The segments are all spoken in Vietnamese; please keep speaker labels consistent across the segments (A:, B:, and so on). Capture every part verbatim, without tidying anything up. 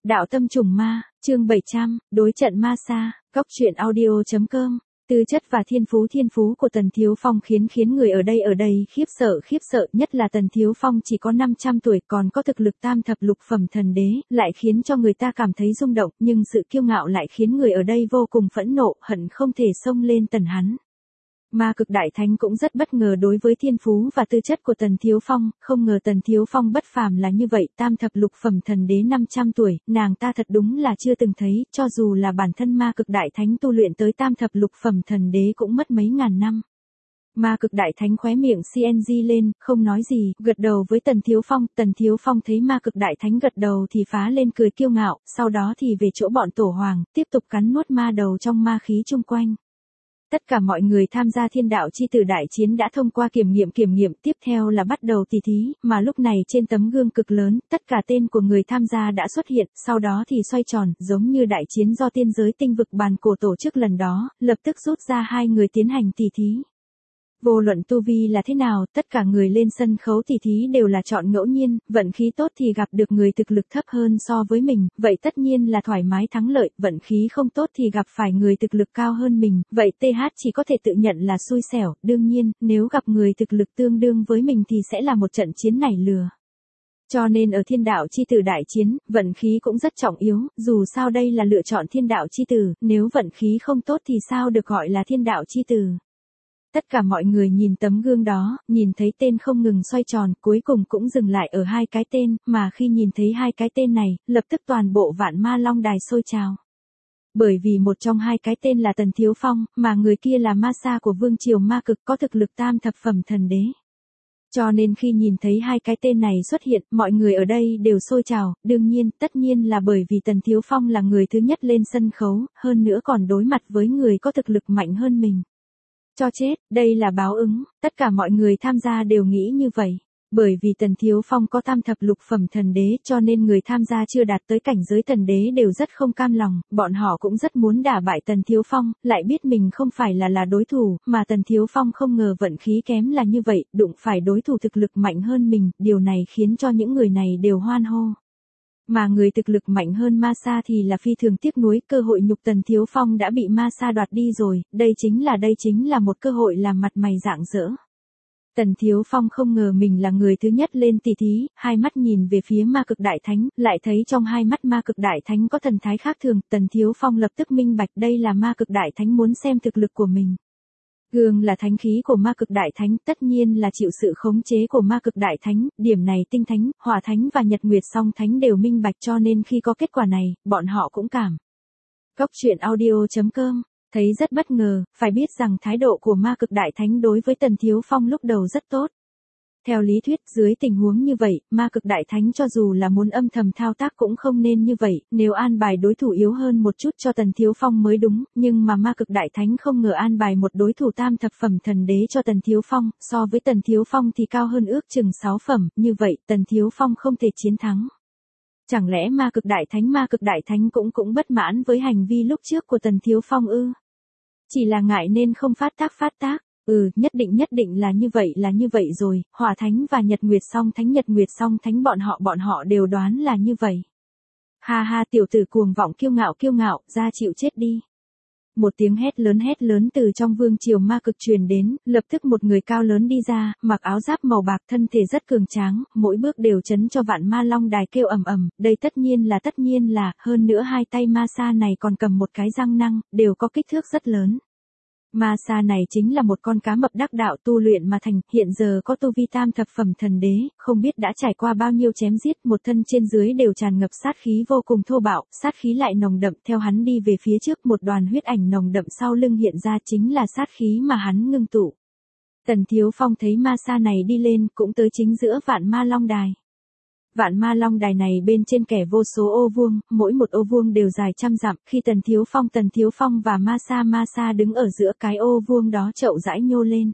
A: Đạo tâm trùng ma, chương bảy trăm, đối trận ma sa, góc truyện audio.com. Tư chất và thiên phú thiên phú của Tần Thiếu Phong khiến khiến người ở đây ở đây khiếp sợ khiếp sợ, nhất là Tần Thiếu Phong chỉ có năm trăm tuổi còn có thực lực tam thập lục phẩm thần đế, lại khiến cho người ta cảm thấy rung động, nhưng sự kiêu ngạo lại khiến người ở đây vô cùng phẫn nộ, hận không thể xông lên tần hắn. Ma Cực Đại Thánh cũng rất bất ngờ đối với thiên phú và tư chất của Tần Thiếu Phong, không ngờ Tần Thiếu Phong bất phàm là như vậy, tam thập lục phẩm thần đế năm trăm tuổi, nàng ta thật đúng là chưa từng thấy, cho dù là bản thân Ma Cực Đại Thánh tu luyện tới tam thập lục phẩm thần đế cũng mất mấy ngàn năm. Ma Cực Đại Thánh khóe miệng xê en giê lên, không nói gì, gật đầu với Tần Thiếu Phong, Tần Thiếu Phong thấy Ma Cực Đại Thánh gật đầu thì phá lên cười kiêu ngạo, sau đó thì về chỗ bọn tổ hoàng, tiếp tục cắn nuốt ma đầu trong ma khí chung quanh. Tất cả mọi người tham gia thiên đạo chi tử đại chiến đã thông qua kiểm nghiệm kiểm nghiệm, tiếp theo là bắt đầu tỷ thí, mà lúc này trên tấm gương cực lớn, tất cả tên của người tham gia đã xuất hiện, sau đó thì xoay tròn, giống như đại chiến do tiên giới tinh vực bàn cổ tổ chức lần đó, lập tức rút ra hai người tiến hành tỷ thí. Vô luận tu vi là thế nào, tất cả người lên sân khấu tỷ thí đều là chọn ngẫu nhiên, vận khí tốt thì gặp được người thực lực thấp hơn so với mình, vậy tất nhiên là thoải mái thắng lợi, vận khí không tốt thì gặp phải người thực lực cao hơn mình, vậy tê hát chỉ có thể tự nhận là xui xẻo, đương nhiên, nếu gặp người thực lực tương đương với mình thì sẽ là một trận chiến nảy lừa. Cho nên ở thiên đạo chi tử đại chiến, vận khí cũng rất trọng yếu, dù sao đây là lựa chọn thiên đạo chi tử, nếu vận khí không tốt thì sao được gọi là thiên đạo chi tử. Tất cả mọi người nhìn tấm gương đó, nhìn thấy tên không ngừng xoay tròn, cuối cùng cũng dừng lại ở hai cái tên, mà khi nhìn thấy hai cái tên này, lập tức toàn bộ vạn ma long đài sôi trào. Bởi vì một trong hai cái tên là Tần Thiếu Phong, mà người kia là ma sa của vương triều ma cực có thực lực tam thập phẩm thần đế. Cho nên khi nhìn thấy hai cái tên này xuất hiện, mọi người ở đây đều sôi trào, đương nhiên, tất nhiên là bởi vì Tần Thiếu Phong là người thứ nhất lên sân khấu, hơn nữa còn đối mặt với người có thực lực mạnh hơn mình. Cho chết, đây là báo ứng, tất cả mọi người tham gia đều nghĩ như vậy. Bởi vì Tần Thiếu Phong có tam thập lục phẩm thần đế cho nên người tham gia chưa đạt tới cảnh giới thần đế đều rất không cam lòng, bọn họ cũng rất muốn đả bại Tần Thiếu Phong, lại biết mình không phải là là đối thủ, mà Tần Thiếu Phong không ngờ vận khí kém là như vậy, đụng phải đối thủ thực lực mạnh hơn mình, điều này khiến cho những người này đều hoan hô. Mà người thực lực mạnh hơn ma sa thì là phi thường tiếc nuối, cơ hội nhục Tần Thiếu Phong đã bị ma sa đoạt đi rồi, đây chính là đây chính là một cơ hội làm mặt mày rạng rỡ. Tần Thiếu Phong không ngờ mình là người thứ nhất lên tỷ thí, hai mắt nhìn về phía Ma Cực Đại Thánh, lại thấy trong hai mắt Ma Cực Đại Thánh có thần thái khác thường, Tần Thiếu Phong lập tức minh bạch đây là Ma Cực Đại Thánh muốn xem thực lực của mình. Gương là thánh khí của Ma Cực Đại Thánh, tất nhiên là chịu sự khống chế của Ma Cực Đại Thánh, điểm này Tinh Thánh, Hỏa Thánh và Nhật Nguyệt Song Thánh đều minh bạch, cho nên khi có kết quả này, bọn họ cũng cảm. Góc truyện audio.com, thấy rất bất ngờ, phải biết rằng thái độ của Ma Cực Đại Thánh đối với Tần Thiếu Phong lúc đầu rất tốt. Theo lý thuyết, dưới tình huống như vậy, Ma Cực Đại Thánh cho dù là muốn âm thầm thao tác cũng không nên như vậy, nếu an bài đối thủ yếu hơn một chút cho Tần Thiếu Phong mới đúng, nhưng mà Ma Cực Đại Thánh không ngờ an bài một đối thủ tam thập phẩm thần đế cho Tần Thiếu Phong, so với Tần Thiếu Phong thì cao hơn ước chừng sáu phẩm, như vậy, Tần Thiếu Phong không thể chiến thắng. Chẳng lẽ Ma Cực Đại Thánh Ma Cực Đại Thánh cũng cũng bất mãn với hành vi lúc trước của Tần Thiếu Phong ư? Chỉ là ngại nên không phát tác phát tác. Ừ, nhất định nhất định là như vậy là như vậy rồi, Hỏa Thánh và Nhật Nguyệt Song Thánh Nhật Nguyệt Song Thánh bọn họ bọn họ đều đoán là như vậy. Ha ha, tiểu tử cuồng vọng kiêu ngạo kiêu ngạo, ra chịu chết đi. Một tiếng hét lớn hét lớn từ trong vương triều ma cực truyền đến, lập tức một người cao lớn đi ra, mặc áo giáp màu bạc, thân thể rất cường tráng, mỗi bước đều chấn cho vạn ma long đài kêu ầm ầm, đây tất nhiên là tất nhiên là, hơn nữa hai tay ma sa này còn cầm một cái răng nanh, đều có kích thước rất lớn. Ma sa này chính là một con cá mập đắc đạo tu luyện mà thành, hiện giờ có tu vi tam thập phẩm thần đế, không biết đã trải qua bao nhiêu chém giết, một thân trên dưới đều tràn ngập sát khí vô cùng thô bạo, sát khí lại nồng đậm, theo hắn đi về phía trước một đoàn huyết ảnh nồng đậm sau lưng hiện ra chính là sát khí mà hắn ngưng tụ. Tần Thiếu Phong thấy ma sa này đi lên, cũng tới chính giữa vạn ma long đài. Vạn ma long đài này bên trên kẻ vô số ô vuông, mỗi một ô vuông đều dài trăm dặm, khi Tần Thiếu Phong Tần Thiếu Phong và ma sa ma sa đứng ở giữa cái ô vuông đó chậu rãi nhô lên.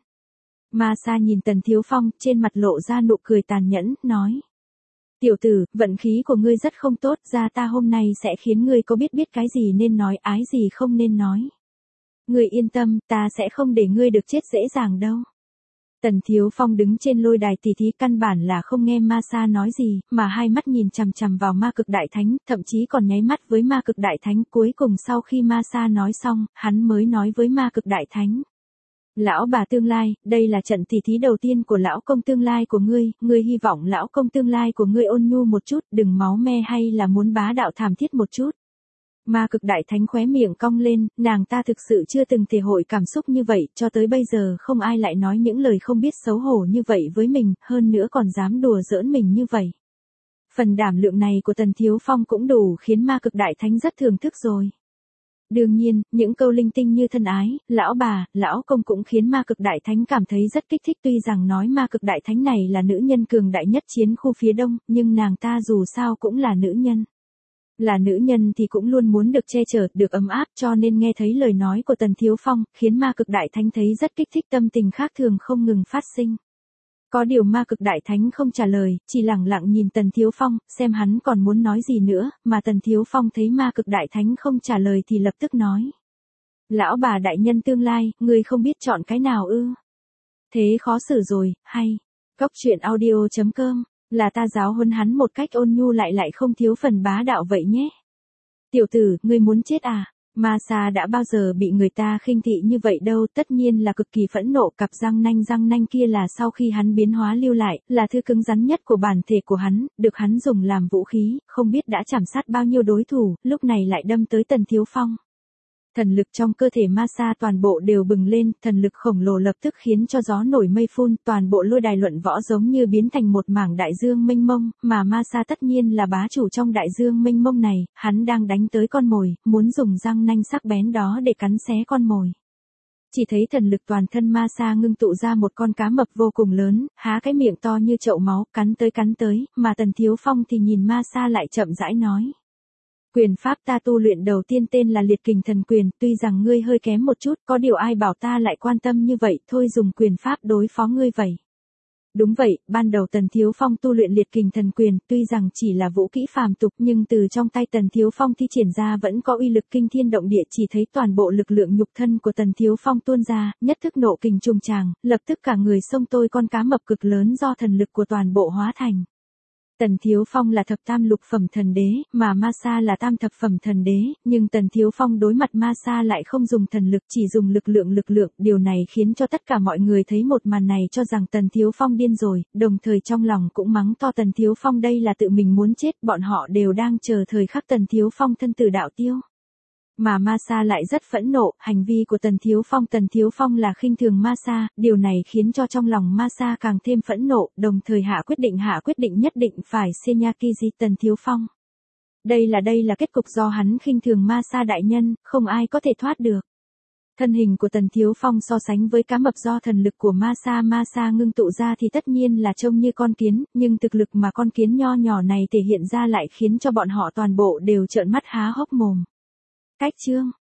A: Ma sa nhìn Tần Thiếu Phong, trên mặt lộ ra nụ cười tàn nhẫn, nói. Tiểu tử, vận khí của ngươi rất không tốt, ra ta hôm nay sẽ khiến ngươi có biết biết cái gì nên nói, ái gì không nên nói. Ngươi yên tâm, ta sẽ không để ngươi được chết dễ dàng đâu. Tần Thiếu Phong đứng trên lôi đài tỷ thí căn bản là không nghe ma sa nói gì, mà hai mắt nhìn chằm chằm vào ma cực đại thánh, thậm chí còn nháy mắt với ma cực đại thánh. Cuối cùng sau khi ma sa nói xong, hắn mới nói với ma cực đại thánh. Lão bà tương lai, đây là trận tỷ thí đầu tiên của lão công tương lai của ngươi, ngươi hy vọng lão công tương lai của ngươi ôn nhu một chút, đừng máu me hay là muốn bá đạo thảm thiết một chút. Ma cực đại thánh khóe miệng cong lên, nàng ta thực sự chưa từng thể hội cảm xúc như vậy, cho tới bây giờ không ai lại nói những lời không biết xấu hổ như vậy với mình, hơn nữa còn dám đùa giỡn mình như vậy. Phần đảm lượng này của Tần Thiếu Phong cũng đủ khiến ma cực đại thánh rất thưởng thức rồi. Đương nhiên, những câu linh tinh như thân ái, lão bà, lão công cũng khiến ma cực đại thánh cảm thấy rất kích thích. Tuy rằng nói ma cực đại thánh này là nữ nhân cường đại nhất chiến khu phía đông, nhưng nàng ta dù sao cũng là nữ nhân. Là nữ nhân thì cũng luôn muốn được che chở, được ấm áp, cho nên nghe thấy lời nói của Tần Thiếu Phong, khiến ma cực đại thánh thấy rất kích thích, tâm tình khác thường không ngừng phát sinh. Có điều ma cực đại thánh không trả lời, chỉ lặng lặng nhìn Tần Thiếu Phong, xem hắn còn muốn nói gì nữa, mà Tần Thiếu Phong thấy ma cực đại thánh không trả lời thì lập tức nói. Lão bà đại nhân tương lai, ngươi không biết chọn cái nào ư? Thế khó xử rồi, hay. Cóc truyện audio chấm com, là ta giáo huấn hắn một cách ôn nhu lại lại không thiếu phần bá đạo vậy nhé. Tiểu tử, ngươi muốn chết à? Ma sa đã bao giờ bị người ta khinh thị như vậy đâu, tất nhiên là cực kỳ phẫn nộ. Cặp răng nanh răng nanh kia là sau khi hắn biến hóa lưu lại, là thứ cứng rắn nhất của bản thể của hắn, được hắn dùng làm vũ khí, không biết đã chảm sát bao nhiêu đối thủ, lúc này lại đâm tới Tần Thiếu Phong. Thần lực trong cơ thể ma sa toàn bộ đều bừng lên, thần lực khổng lồ lập tức khiến cho gió nổi mây phun, toàn bộ lôi đài luận võ giống như biến thành một mảng đại dương mênh mông, mà ma sa tất nhiên là bá chủ trong đại dương mênh mông này, hắn đang đánh tới con mồi, muốn dùng răng nanh sắc bén đó để cắn xé con mồi. Chỉ thấy thần lực toàn thân ma sa ngưng tụ ra một con cá mập vô cùng lớn, há cái miệng to như chậu máu, cắn tới cắn tới, mà Tần Thiếu Phong thì nhìn ma sa lại chậm rãi nói. Quyền pháp ta tu luyện đầu tiên tên là liệt kình thần quyền, tuy rằng ngươi hơi kém một chút, có điều ai bảo ta lại quan tâm như vậy, thôi dùng quyền pháp đối phó ngươi vậy. Đúng vậy, ban đầu Tần Thiếu Phong tu luyện liệt kình thần quyền, tuy rằng chỉ là vũ kỹ phàm tục nhưng từ trong tay Tần Thiếu Phong thi triển ra vẫn có uy lực kinh thiên động địa, chỉ thấy toàn bộ lực lượng nhục thân của Tần Thiếu Phong tuôn ra, nhất thức nộ kình trùng tràng, lập tức cả người xông tôi con cá mập cực lớn do thần lực của toàn bộ hóa thành. Tần Thiếu Phong là thập tam lục phẩm thần đế, mà Ma Sa là tam thập phẩm thần đế, nhưng Tần Thiếu Phong đối mặt Ma Sa lại không dùng thần lực, chỉ dùng lực lượng lực lượng, điều này khiến cho tất cả mọi người thấy một màn này cho rằng Tần Thiếu Phong điên rồi, đồng thời trong lòng cũng mắng to Tần Thiếu Phong đây là tự mình muốn chết, bọn họ đều đang chờ thời khắc Tần Thiếu Phong thân tử đạo tiêu. Mà Ma Sa lại rất phẫn nộ, hành vi của Tần Thiếu Phong Tần Thiếu Phong là khinh thường Ma Sa, điều này khiến cho trong lòng Ma Sa càng thêm phẫn nộ, đồng thời hạ quyết định hạ quyết định nhất định phải Senyakiji Tần Thiếu Phong. Đây là đây là kết cục do hắn khinh thường Ma Sa đại nhân, không ai có thể thoát được. Thân hình của Tần Thiếu Phong so sánh với cá mập do thần lực của Ma Sa Ma Sa ngưng tụ ra thì tất nhiên là trông như con kiến, nhưng thực lực mà con kiến nho nhỏ này thể hiện ra lại khiến cho bọn họ toàn bộ đều trợn mắt há hốc mồm. Cách chương